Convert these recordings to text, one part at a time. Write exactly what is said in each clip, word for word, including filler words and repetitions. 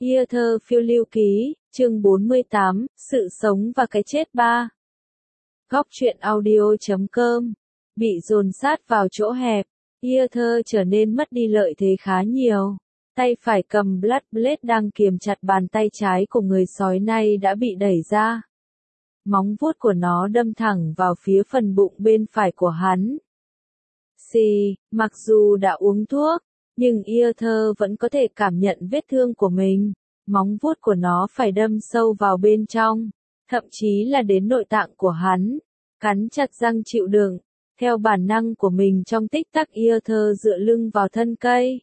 Ia thơ phiêu lưu ký, chương bốn mươi tám, sự sống và cái chết ba. Góc truyện audio chấm com. Bị dồn sát vào chỗ hẹp, Ia thơ trở nên mất đi lợi thế khá nhiều. Tay phải cầm Blood Blade đang kiềm chặt bàn tay trái của người sói nay đã bị đẩy ra. Móng vuốt của nó đâm thẳng vào phía phần bụng bên phải của hắn. Xì, mặc dù đã uống thuốc, nhưng Ia thơ vẫn có thể cảm nhận vết thương của mình. Móng vuốt của nó phải đâm sâu vào bên trong, thậm chí là đến nội tạng của hắn. Cắn chặt răng chịu đựng, theo bản năng của mình trong tích tắc Ia thơ dựa lưng vào thân cây.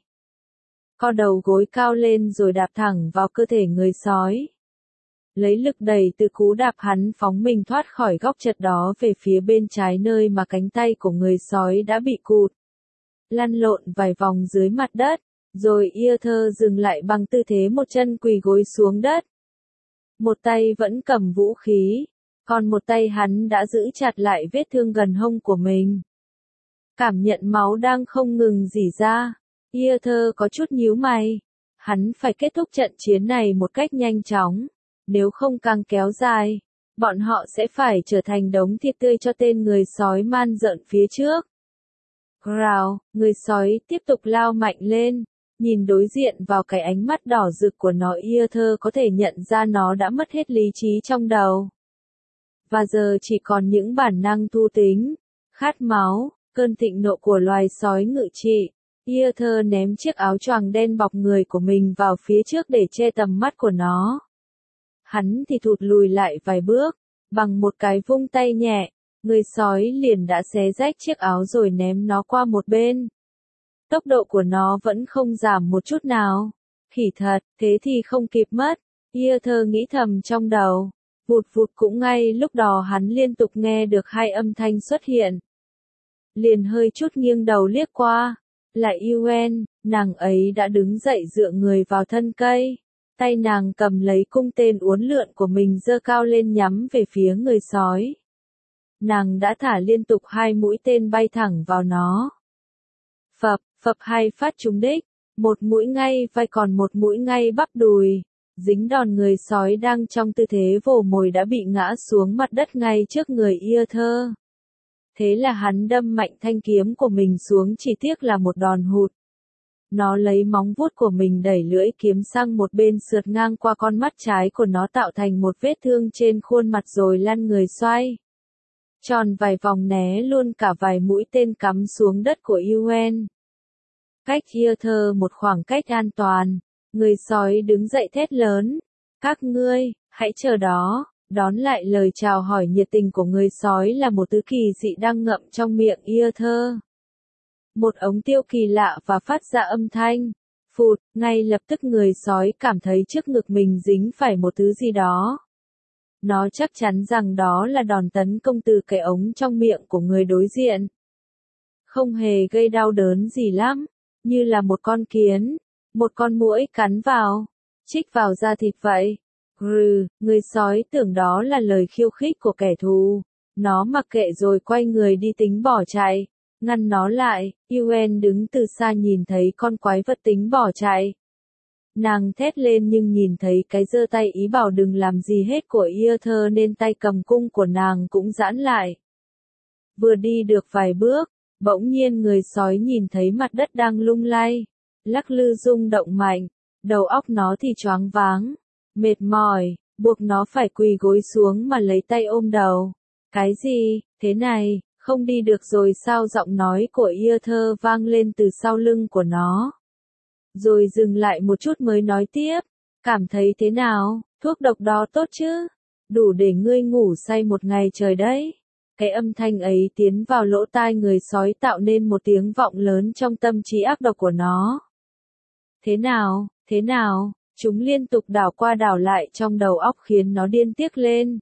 Co đầu gối cao lên rồi đạp thẳng vào cơ thể người sói. Lấy lực đẩy từ cú đạp hắn phóng mình thoát khỏi góc chật đó về phía bên trái nơi mà cánh tay của người sói đã bị cụt. Lăn lộn vài vòng dưới mặt đất, rồi Ia thơ dừng lại bằng tư thế một chân quỳ gối xuống đất. Một tay vẫn cầm vũ khí, còn một tay hắn đã giữ chặt lại vết thương gần hông của mình. Cảm nhận máu đang không ngừng rỉ ra, Ia thơ có chút nhíu mày. Hắn phải kết thúc trận chiến này một cách nhanh chóng, nếu không càng kéo dài, bọn họ sẽ phải trở thành đống thịt tươi cho tên người sói man rợn phía trước. Growl, người sói tiếp tục lao mạnh lên, nhìn đối diện vào cái ánh mắt đỏ rực của nó Ia thơ có thể nhận ra nó đã mất hết lý trí trong đầu. Và giờ chỉ còn những bản năng thu tính, khát máu, cơn thịnh nộ của loài sói ngự trị. Ia thơ ném chiếc áo choàng đen bọc người của mình vào phía trước để che tầm mắt của nó. Hắn thì thụt lùi lại vài bước, bằng một cái vung tay nhẹ, người sói liền đã xé rách chiếc áo rồi ném nó qua một bên. Tốc độ của nó vẫn không giảm một chút nào. Khỉ thật, thế thì không kịp mất. Ia thơ nghĩ thầm trong đầu. Vụt vụt cũng ngay lúc đó hắn liên tục nghe được hai âm thanh xuất hiện. Liền hơi chút nghiêng đầu liếc qua. Là Yuen, nàng ấy đã đứng dậy dựa người vào thân cây. Tay nàng cầm lấy cung tên uốn lượn của mình giơ cao lên nhắm về phía người sói. Nàng đã thả liên tục hai mũi tên bay thẳng vào nó. Phập, phập hai phát trúng đích, một mũi ngay vai còn một mũi ngay bắp đùi. Dính đòn người sói đang trong tư thế vồ mồi đã bị ngã xuống mặt đất ngay trước người Ia thơ. Thế là hắn đâm mạnh thanh kiếm của mình xuống, chỉ tiếc là một đòn hụt. Nó lấy móng vuốt của mình đẩy lưỡi kiếm sang một bên sượt ngang qua con mắt trái của nó tạo thành một vết thương trên khuôn mặt rồi lăn người xoay. Tròn vài vòng né luôn cả vài mũi tên cắm xuống đất của Yuen. Cách Ia thơ một khoảng cách an toàn, người sói đứng dậy thét lớn. Các ngươi, hãy chờ đó. Đón lại lời chào hỏi nhiệt tình của người sói là một thứ kỳ dị đang ngậm trong miệng Ia thơ. Một ống tiêu kỳ lạ và phát ra âm thanh. Phụt, ngay lập tức người sói cảm thấy trước ngực mình dính phải một thứ gì đó. Nó chắc chắn rằng đó là đòn tấn công từ cái ống trong miệng của người đối diện. Không hề gây đau đớn gì lắm, như là một con kiến, một con muỗi cắn vào, chích vào da thịt vậy. Grừ, người sói tưởng đó là lời khiêu khích của kẻ thù. Nó mặc kệ rồi quay người đi tính bỏ chạy. Ngăn nó lại, Yuen đứng từ xa nhìn thấy con quái vật tính bỏ chạy. Nàng thét lên nhưng nhìn thấy cái giơ tay ý bảo đừng làm gì hết của Ia thơ nên tay cầm cung của nàng cũng giãn lại. Vừa đi được vài bước, bỗng nhiên người sói nhìn thấy mặt đất đang lung lay, lắc lư rung động mạnh, đầu óc nó thì choáng váng, mệt mỏi, buộc nó phải quỳ gối xuống mà lấy tay ôm đầu. Cái gì, thế này, không đi được rồi sao? Giọng nói của Ia thơ vang lên từ sau lưng của nó. Rồi dừng lại một chút mới nói tiếp, cảm thấy thế nào, thuốc độc đó tốt chứ? Đủ để ngươi ngủ say một ngày trời đấy. Cái âm thanh ấy tiến vào lỗ tai người sói tạo nên một tiếng vọng lớn trong tâm trí ác độc của nó. Thế nào, thế nào, chúng liên tục đảo qua đảo lại trong đầu óc khiến nó điên tiết lên.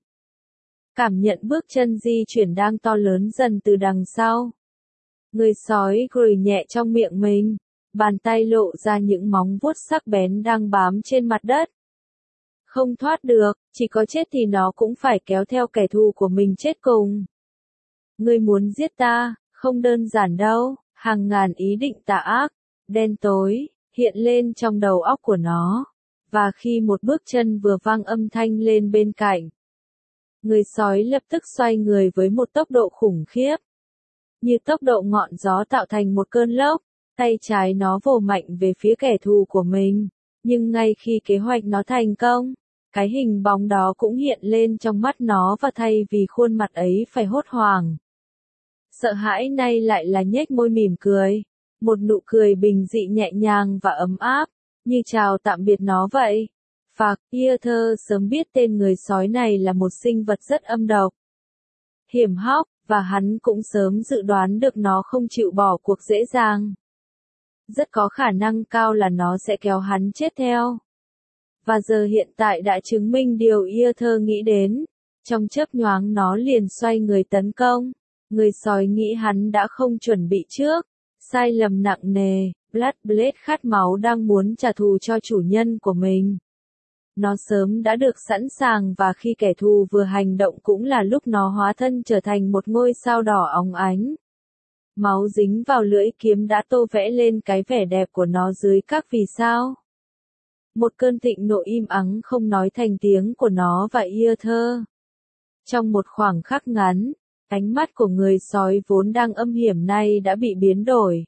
Cảm nhận bước chân di chuyển đang to lớn dần từ đằng sau. Người sói gửi nhẹ trong miệng mình, bàn tay lộ ra những móng vuốt sắc bén đang bám trên mặt đất. Không thoát được, chỉ có chết thì nó cũng phải kéo theo kẻ thù của mình chết cùng. Ngươi muốn giết ta, không đơn giản đâu, hàng ngàn ý định tà ác, đen tối, hiện lên trong đầu óc của nó. và khi một bước chân vừa vang âm thanh lên bên cạnh, người sói lập tức xoay người với một tốc độ khủng khiếp. Như tốc độ ngọn gió tạo thành một cơn lốc, tay trái nó vồ mạnh về phía kẻ thù của mình. Nhưng ngay khi kế hoạch nó thành công, cái hình bóng đó cũng hiện lên trong mắt nó và thay vì khuôn mặt ấy phải hốt hoảng, sợ hãi nay lại là nhếch môi mỉm cười. Một nụ cười bình dị nhẹ nhàng và ấm áp, như chào tạm biệt nó vậy. Phạc, Arthur sớm biết tên người sói này là một sinh vật rất âm độc, hiểm hóc, và hắn cũng sớm dự đoán được nó không chịu bỏ cuộc dễ dàng. Rất có khả năng cao là nó sẽ kéo hắn chết theo. Và giờ hiện tại đã chứng minh điều Arthur nghĩ đến. Trong chớp nhoáng nó liền xoay người tấn công. Người sói nghĩ hắn đã không chuẩn bị trước. Sai lầm nặng nề, Bloodblade khát máu đang muốn trả thù cho chủ nhân của mình. Nó sớm đã được sẵn sàng và khi kẻ thù vừa hành động cũng là lúc nó hóa thân trở thành một ngôi sao đỏ óng ánh. Máu dính vào lưỡi kiếm đã tô vẽ lên cái vẻ đẹp của nó dưới các vì sao. Một cơn thịnh nộ im ắng không nói thành tiếng của nó và Arthur. Trong một khoảng khắc ngắn, ánh mắt của người sói vốn đang âm hiểm nay đã bị biến đổi.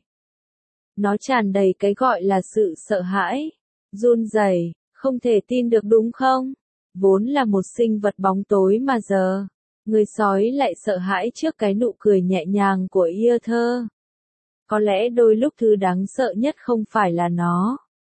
Nó tràn đầy cái gọi là sự sợ hãi, run rẩy, không thể tin được đúng không? Vốn là một sinh vật bóng tối mà giờ, người sói lại sợ hãi trước cái nụ cười nhẹ nhàng của Arthur. Có lẽ đôi lúc thứ đáng sợ nhất không phải là nó,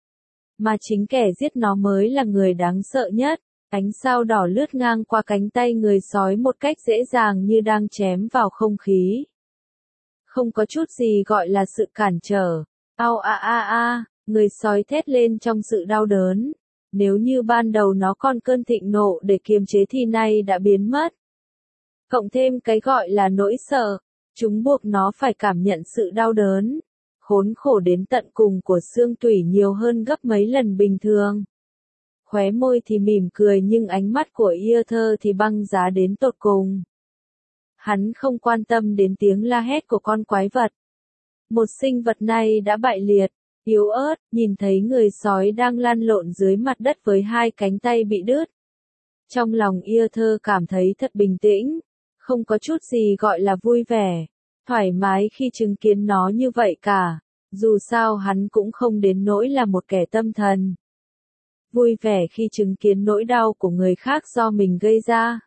mà chính kẻ giết nó mới là người đáng sợ nhất. Ánh sao đỏ lướt ngang qua cánh tay người sói một cách dễ dàng như đang chém vào không khí. Không có chút gì gọi là sự cản trở. Ao a a a, người sói thét lên trong sự đau đớn. Nếu như ban đầu nó còn cơn thịnh nộ để kiềm chế thì nay đã biến mất. Cộng thêm cái gọi là nỗi sợ, chúng buộc nó phải cảm nhận sự đau đớn, khốn khổ đến tận cùng của xương tủy nhiều hơn gấp mấy lần bình thường. Khóe môi thì mỉm cười nhưng ánh mắt của Arthur thì băng giá đến tột cùng. Hắn không quan tâm đến tiếng la hét của con quái vật. Một sinh vật này đã bại liệt, yếu ớt, nhìn thấy người sói đang lăn lộn dưới mặt đất với hai cánh tay bị đứt. Trong lòng Arthur cảm thấy thật bình tĩnh, không có chút gì gọi là vui vẻ, thoải mái khi chứng kiến nó như vậy cả. Dù sao hắn cũng không đến nỗi là một kẻ tâm thần. Vui vẻ khi chứng kiến nỗi đau của người khác do mình gây ra.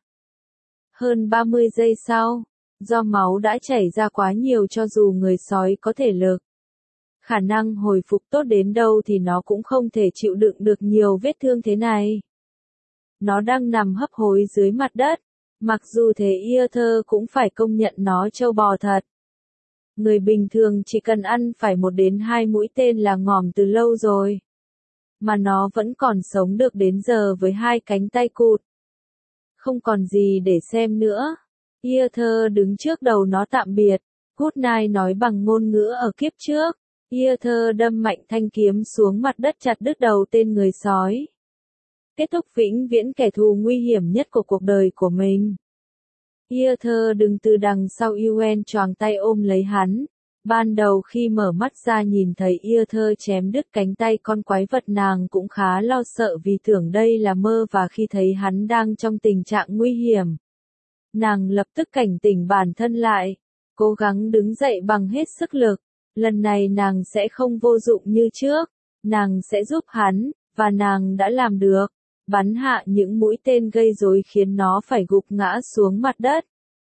Hơn ba mươi giây sau, do máu đã chảy ra quá nhiều cho dù người sói có thể lực, khả năng hồi phục tốt đến đâu thì nó cũng không thể chịu đựng được nhiều vết thương thế này. Nó đang nằm hấp hối dưới mặt đất, mặc dù thế Arthur cũng phải công nhận nó trâu bò thật. Người bình thường chỉ cần ăn phải một đến hai mũi tên là ngòm từ lâu rồi. Mà nó vẫn còn sống được đến giờ với hai cánh tay cụt. Không còn gì để xem nữa. Arthur đứng trước đầu nó tạm biệt. Good night nói bằng ngôn ngữ ở kiếp trước. Arthur đâm mạnh thanh kiếm xuống mặt đất chặt đứt đầu tên người sói. Kết thúc vĩnh viễn kẻ thù nguy hiểm nhất của cuộc đời của mình. Arthur đứng từ đằng sau Yuen choàng tay ôm lấy hắn. Ban đầu khi mở mắt ra nhìn thấy Arthur chém đứt cánh tay con quái vật nàng cũng khá lo sợ vì tưởng đây là mơ và khi thấy hắn đang trong tình trạng nguy hiểm. Nàng lập tức cảnh tỉnh bản thân lại, cố gắng đứng dậy bằng hết sức lực. Lần này nàng sẽ không vô dụng như trước, nàng sẽ giúp hắn, và nàng đã làm được. Bắn hạ những mũi tên gây rối khiến nó phải gục ngã xuống mặt đất.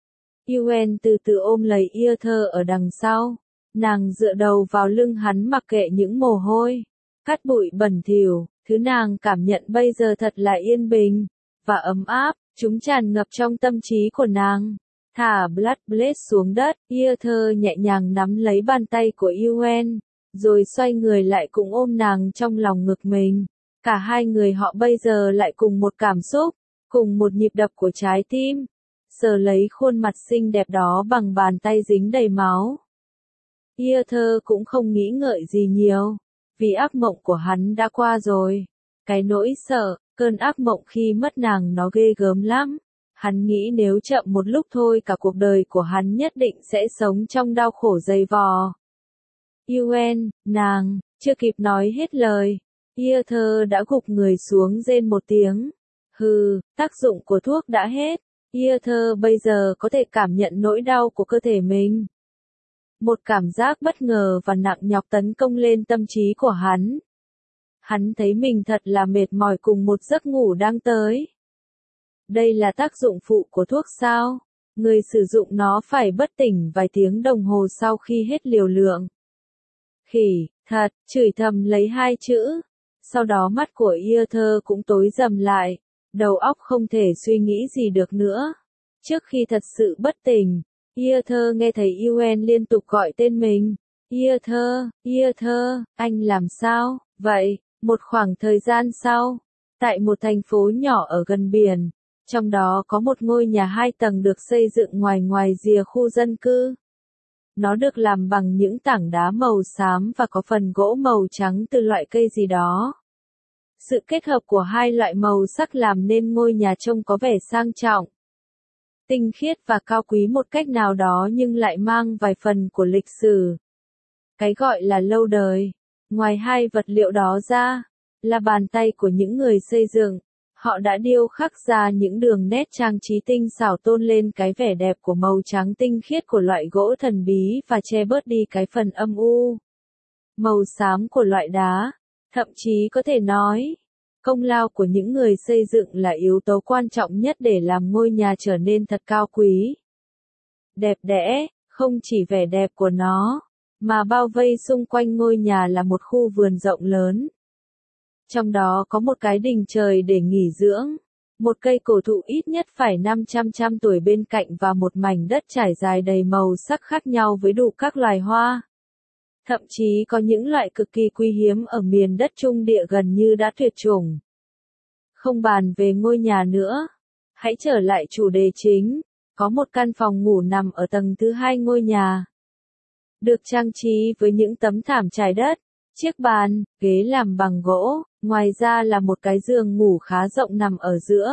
Yuen từ từ ôm lấy Arthur ở đằng sau. Nàng dựa đầu vào lưng hắn mặc kệ những mồ hôi, cát bụi bẩn thỉu, thứ nàng cảm nhận bây giờ thật là yên bình, và ấm áp, chúng tràn ngập trong tâm trí của nàng. Thả Bloodblade xuống đất, Arthur nhẹ nhàng nắm lấy bàn tay của Yuen, rồi xoay người lại cũng ôm nàng trong lòng ngực mình. Cả hai người họ bây giờ lại cùng một cảm xúc, cùng một nhịp đập của trái tim. Sờ lấy khuôn mặt xinh đẹp đó bằng bàn tay dính đầy máu. Arthur cũng không nghĩ ngợi gì nhiều, vì ác mộng của hắn đã qua rồi. Cái nỗi sợ, cơn ác mộng khi mất nàng nó ghê gớm lắm. Hắn nghĩ nếu chậm một lúc thôi cả cuộc đời của hắn nhất định sẽ sống trong đau khổ dày vò. Yuen, nàng, chưa kịp nói hết lời. Yeather đã gục người xuống rên một tiếng. Hừ, tác dụng của thuốc đã hết. Yeather bây giờ có thể cảm nhận nỗi đau của cơ thể mình. Một cảm giác bất ngờ và nặng nhọc tấn công lên tâm trí của hắn. Hắn thấy mình thật là mệt mỏi cùng một giấc ngủ đang tới. Đây là tác dụng phụ của thuốc sao? Người sử dụng nó phải bất tỉnh vài tiếng đồng hồ sau khi hết liều lượng. Khỉ, thật, chửi thầm lấy hai chữ. Sau đó mắt của Yeather cũng tối rầm lại. Đầu óc không thể suy nghĩ gì được nữa. Trước khi thật sự bất tỉnh, Yeather nghe thấy Yuen liên tục gọi tên mình. Yeather, Yeather, anh làm sao? Vậy, một khoảng thời gian sau, tại một thành phố nhỏ ở gần biển, trong đó có một ngôi nhà hai tầng được xây dựng ngoài ngoài rìa khu dân cư. Nó được làm bằng những tảng đá màu xám và có phần gỗ màu trắng từ loại cây gì đó. Sự kết hợp của hai loại màu sắc làm nên ngôi nhà trông có vẻ sang trọng, tinh khiết và cao quý một cách nào đó nhưng lại mang vài phần của lịch sử. Cái gọi là lâu đời, ngoài hai vật liệu đó ra, là bàn tay của những người xây dựng. Họ đã điêu khắc ra những đường nét trang trí tinh xảo tôn lên cái vẻ đẹp của màu trắng tinh khiết của loại gỗ thần bí và che bớt đi cái phần âm u, màu xám của loại đá. Thậm chí có thể nói, công lao của những người xây dựng là yếu tố quan trọng nhất để làm ngôi nhà trở nên thật cao quý. Đẹp đẽ, không chỉ vẻ đẹp của nó, mà bao vây xung quanh ngôi nhà là một khu vườn rộng lớn. Trong đó có một cái đình trời để nghỉ dưỡng, một cây cổ thụ ít nhất phải năm trăm trăm tuổi bên cạnh và một mảnh đất trải dài đầy màu sắc khác nhau với đủ các loài hoa. Thậm chí có những loại cực kỳ quý hiếm ở miền đất Trung Địa gần như đã tuyệt chủng. Không bàn về ngôi nhà nữa, hãy trở lại chủ đề chính. Có một căn phòng ngủ nằm ở tầng thứ hai ngôi nhà, được trang trí với những tấm thảm trải đất, chiếc bàn, ghế làm bằng gỗ, ngoài ra là một cái giường ngủ khá rộng nằm ở giữa.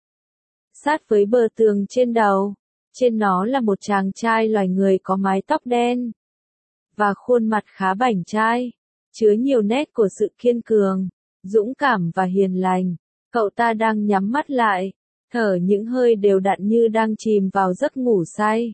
Sát với bờ tường trên đầu, trên nó là một chàng trai loài người có mái tóc đen và khuôn mặt khá bảnh trai, chứa nhiều nét của sự kiên cường, dũng cảm và hiền lành. Cậu ta đang nhắm mắt lại, thở những hơi đều đặn như đang chìm vào giấc ngủ say.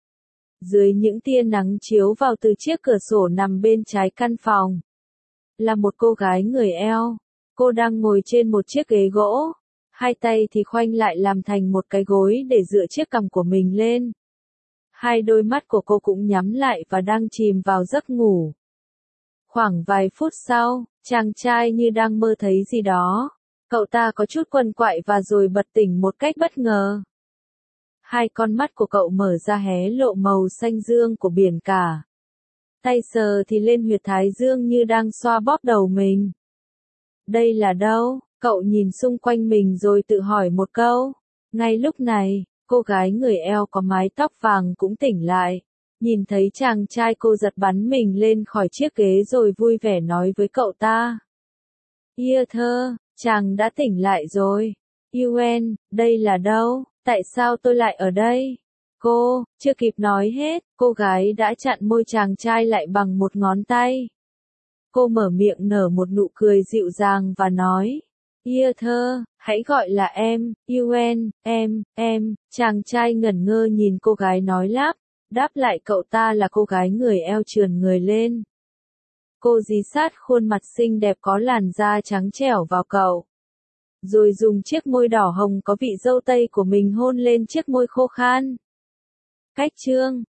Dưới những tia nắng chiếu vào từ chiếc cửa sổ nằm bên trái căn phòng, là một cô gái người eo. Cô đang ngồi trên một chiếc ghế gỗ, hai tay thì khoanh lại làm thành một cái gối để dựa chiếc cằm của mình lên. Hai đôi mắt của cô cũng nhắm lại và đang chìm vào giấc ngủ. Khoảng vài phút sau, chàng trai như đang mơ thấy gì đó. Cậu ta có chút quằn quại và rồi bật tỉnh một cách bất ngờ. Hai con mắt của cậu mở ra hé lộ màu xanh dương của biển cả. Tay sờ thì lên huyệt thái dương như đang xoa bóp đầu mình. Đây là đâu? Cậu nhìn xung quanh mình rồi tự hỏi một câu. Ngay lúc này, cô gái người eo có mái tóc vàng cũng tỉnh lại. Nhìn thấy chàng trai cô giật bắn mình lên khỏi chiếc ghế rồi vui vẻ nói với cậu ta. Yeather, chàng đã tỉnh lại rồi. Yuen, đây là đâu? Tại sao tôi lại ở đây? Cô, chưa kịp nói hết, cô gái đã chặn môi chàng trai lại bằng một ngón tay. Cô mở miệng nở một nụ cười dịu dàng và nói. Yeather, hãy gọi là em, Yuen, em, em. Chàng trai ngẩn ngơ nhìn cô gái nói lắp, đáp lại cậu ta là cô gái người eo trườn người lên. Cô dí sát khuôn mặt xinh đẹp có làn da trắng trẻo vào cậu. Rồi dùng chiếc môi đỏ hồng có vị dâu tây của mình hôn lên chiếc môi khô khan. Cách chương